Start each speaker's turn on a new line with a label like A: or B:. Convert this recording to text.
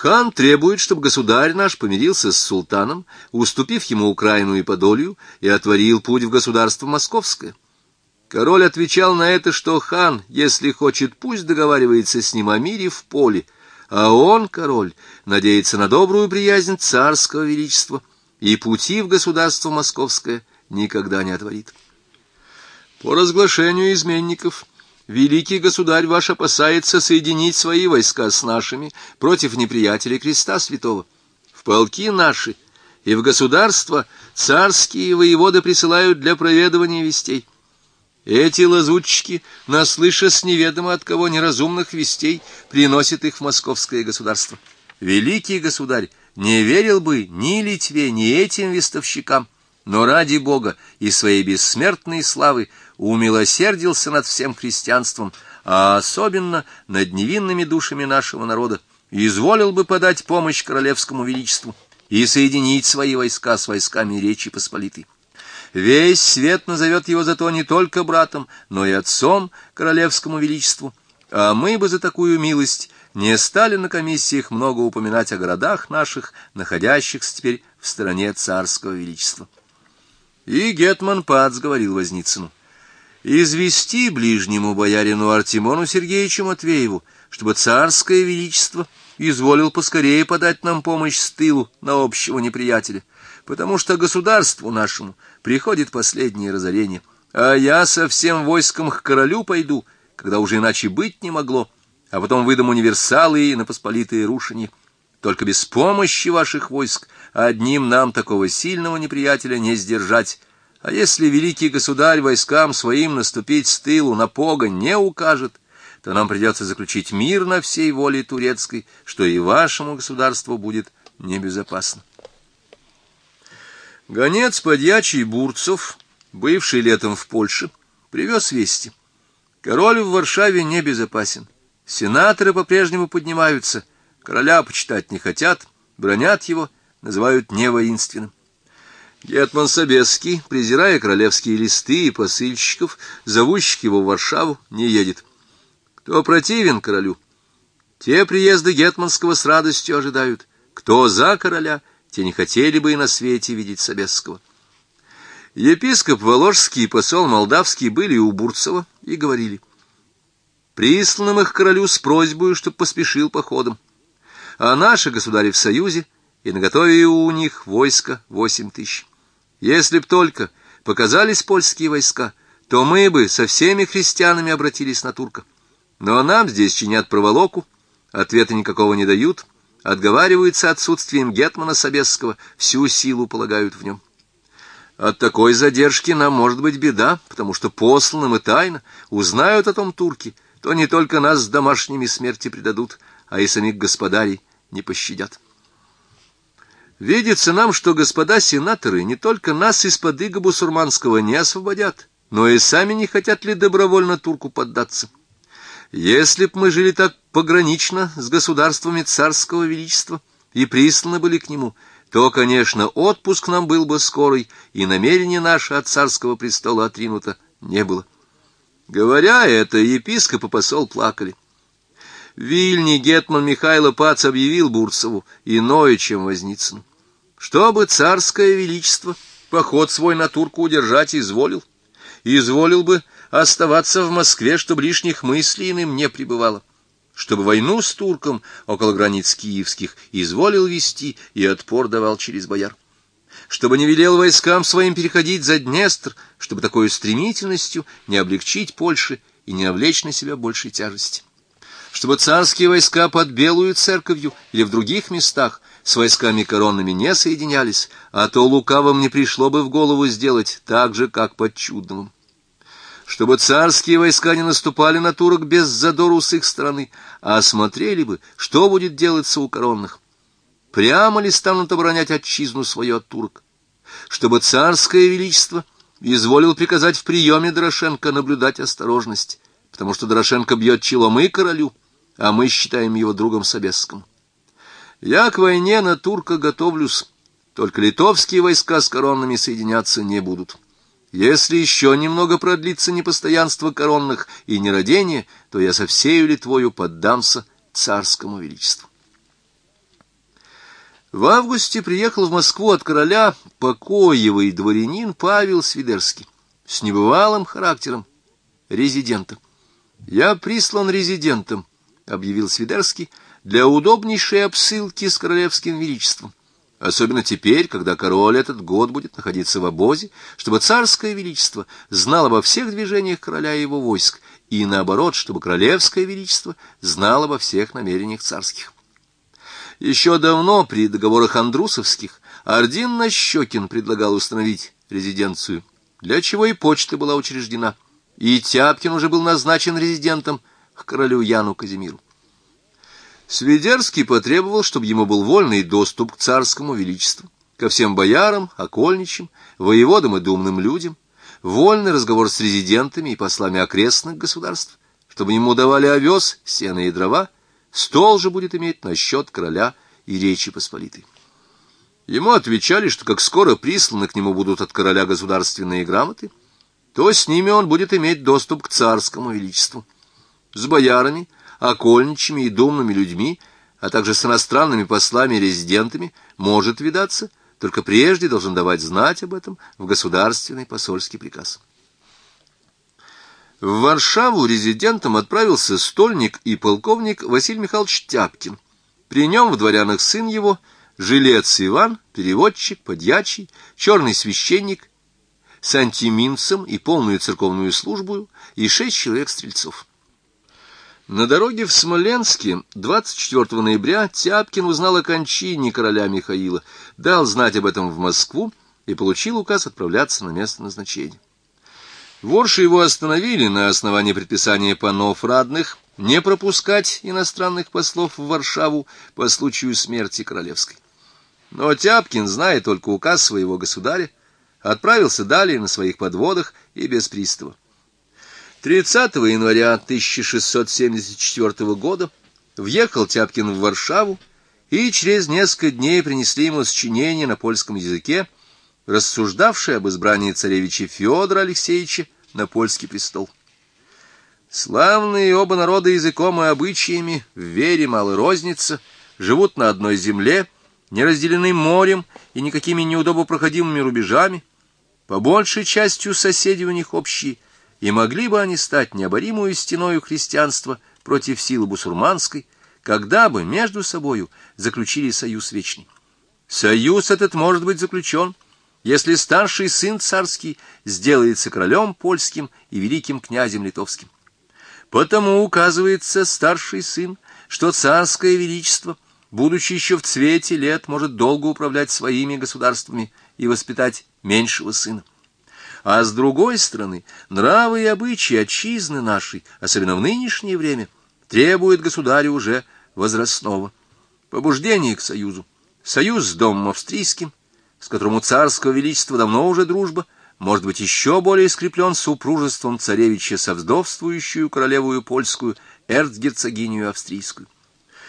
A: Хан требует, чтобы государь наш помирился с султаном, уступив ему Украину и Подолью, и отворил путь в государство московское. Король отвечал на это, что хан, если хочет, пусть договаривается с ним о мире в поле, а он, король, надеется на добрую приязнь царского величества, и пути в государство московское никогда не отворит. По разглашению изменников, великий государь ваш опасается соединить свои войска с нашими против неприятеля креста святого. В полки наши и в государства царские воеводы присылают для проведывания вестей. Эти лазутчики, наслыша с неведомо от кого неразумных вестей, приносят их в московское государство. Великий государь не верил бы ни Литве, ни этим вестовщикам, но ради Бога и своей бессмертной славы умилосердился над всем христианством, а особенно над невинными душами нашего народа, и изволил бы подать помощь королевскому величеству и соединить свои войска с войсками Речи Посполитой. Весь свет назовет его зато не только братом, но и отцом королевскому величеству, а мы бы за такую милость не стали на комиссиях много упоминать о городах наших, находящихся теперь в стороне царского величества. И гетман Пац говорил Возницыну: «Извести ближнему боярину Артемону Сергеевичу Матвееву, чтобы царское величество изволил поскорее подать нам помощь с тылу на общего неприятеля, потому что государству нашему приходит последнее разорение, а я со всем войском к королю пойду, когда уже иначе быть не могло, а потом выдам универсалы и на посполитые рушения. Только без помощи ваших войск одним нам такого сильного неприятеля не сдержать, а если великий государь войскам своим наступить с тылу на погонь не укажет, то нам придется заключить мир на всей воле турецкой, что и вашему государству будет небезопасно». Гонец подьячий Бурцев, бывший летом в Польше, привез вести. Король в Варшаве небезопасен. Сенаторы по-прежнему поднимаются, короля почитать не хотят, бранят его, называют невоинственным. Гетман Собесский, презирая королевские листы и посыльщиков, зовущих его в Варшаву, не едет. Кто противен королю, те приезда гетманского с радостью ожидают. Кто за короля, те не хотели бы и на свете видеть Собесского. Епископ Воложский и посол Молдавский были у Бурцева и говорили: «Присланным их королю с просьбой, чтоб поспешил походом. А наши государи в союзе, и наготове у них войско 8000. Если б только показались польские войска, то мы бы со всеми христианами обратились на турка. Но нам здесь чинят проволоку, ответа никакого не дают, отговариваются отсутствием гетмана Собесского, всю силу полагают в нем. От такой задержки нам может быть беда, потому что посланным и тайно узнают о том турки, то не только нас с домашними смерти предадут, а и самих господарей не пощадят. Видится нам, что господа сенаторы не только нас из-под ига бусурманского не освободят, но и сами не хотят ли добровольно турку поддаться. Если б мы жили так погранично с государствами царского величества и присланы были к нему, то, конечно, отпуск нам был бы скорый, и намерение наше от царского престола отринуто не было». Говоря это, епископ и посол плакали. В Вильне гетман Михайло Пац объявил Бурцеву иное, чем Возницыну: чтобы царское величество поход свой на турку удержать изволил бы оставаться в Москве, чтобы лишних мыслей иным не пребывало, чтобы войну с турком около границ киевских изволил вести и отпор давал через бояр, чтобы не велел войскам своим переходить за Днестр, чтобы такой стремительностью не облегчить Польше и не навлечь на себя большей тяжести, чтобы царские войска под Белую церковью или в других местах с войсками коронными не соединялись, а то лукавым не пришло бы в голову сделать так же, как под Чудновым. Чтобы царские войска не наступали на турок без задору с их стороны, а осмотрели бы, что будет делаться у коронных. Прямо ли станут оборонять отчизну свою от турок? Чтобы царское величество изволил приказать в приеме Дорошенко наблюдать осторожность, потому что Дорошенко бьет челом и королю, а мы считаем его другом Собесскому. Я к войне на турка готовлюсь, только литовские войска с коронными соединяться не будут. Если еще немного продлится непостоянство коронных и нерадение, то я со всею Литвою поддамся царскому величеству». В августе приехал в Москву от короля покоевый дворянин Павел Свидерский с небывалым характером резидента. «Я прислан резидентом», — объявил Свидерский, — «для удобнейшей обсылки с королевским величеством, особенно теперь, когда король этот год будет находиться в обозе, чтобы царское величество знало обо всех движениях короля и его войск, и наоборот, чтобы королевское величество знало обо всех намерениях царских». Еще давно при договорах андрусовских Ордин Нащекин предлагал установить резиденцию, для чего и почта была учреждена, и Тяпкин уже был назначен резидентом к королю Яну Казимиру. Свидерский потребовал, чтобы ему был вольный доступ к царскому величеству, ко всем боярам, окольничьим, воеводам и думным людям, вольный разговор с резидентами и послами окрестных государств, чтобы ему давали овес, сено и дрова, стол же будет иметь на счет короля и Речи Посполитой. Ему отвечали, что как скоро присланы к нему будут от короля государственные грамоты, то с ними он будет иметь доступ к царскому величеству. С боярами, окольничьими и думными людьми, а также с иностранными послами и резидентами может видаться, только прежде должен давать знать об этом в государственный посольский приказ. В Варшаву резидентом отправился стольник и полковник Василий Михайлович Тяпкин. При нем в дворянах сын его, жилец Иван, переводчик, подьячий, черный священник, с антиминцем и полную церковную службу, и 6 человек-стрельцов. На дороге в Смоленске 24 ноября Тяпкин узнал о кончине короля Михаила, дал знать об этом в Москву и получил указ отправляться на место назначения. Ворши его остановили на основании предписания панов Радных не пропускать иностранных послов в Варшаву по случаю смерти королевской. Но Тяпкин, зная только указ своего государя, отправился далее на своих подводах и без пристава. 30 января 1674 года въехал Тяпкин в Варшаву, и через несколько дней принесли ему сочинение на польском языке, рассуждавшее об избрании царевича Федора Алексеевича на польский престол. «Славные оба народа языком и обычаями, в вере мало розница, живут на одной земле, не разделены морем и никакими неудобопроходимыми рубежами, по большей частью соседи у них общие, и могли бы они стать необоримую стеною христианства против силы бусурманской, когда бы между собою заключили союз вечный. Союз этот может быть заключен, если старший сын царский сделается королем польским и великим князем литовским. Потому указывается старший сын, что царское величество, будучи еще в цвете лет, может долго управлять своими государствами и воспитать меньшего сына. А с другой стороны, нравы и обычаи отчизны нашей, особенно в нынешнее время, требуют государю уже возрастного. Побуждение к союзу. Союз с домом австрийским, с которым у царского величества давно уже дружба, может быть еще более скреплен супружеством царевича со вдовствующую королевою польскую эрцгерцогинью австрийскую.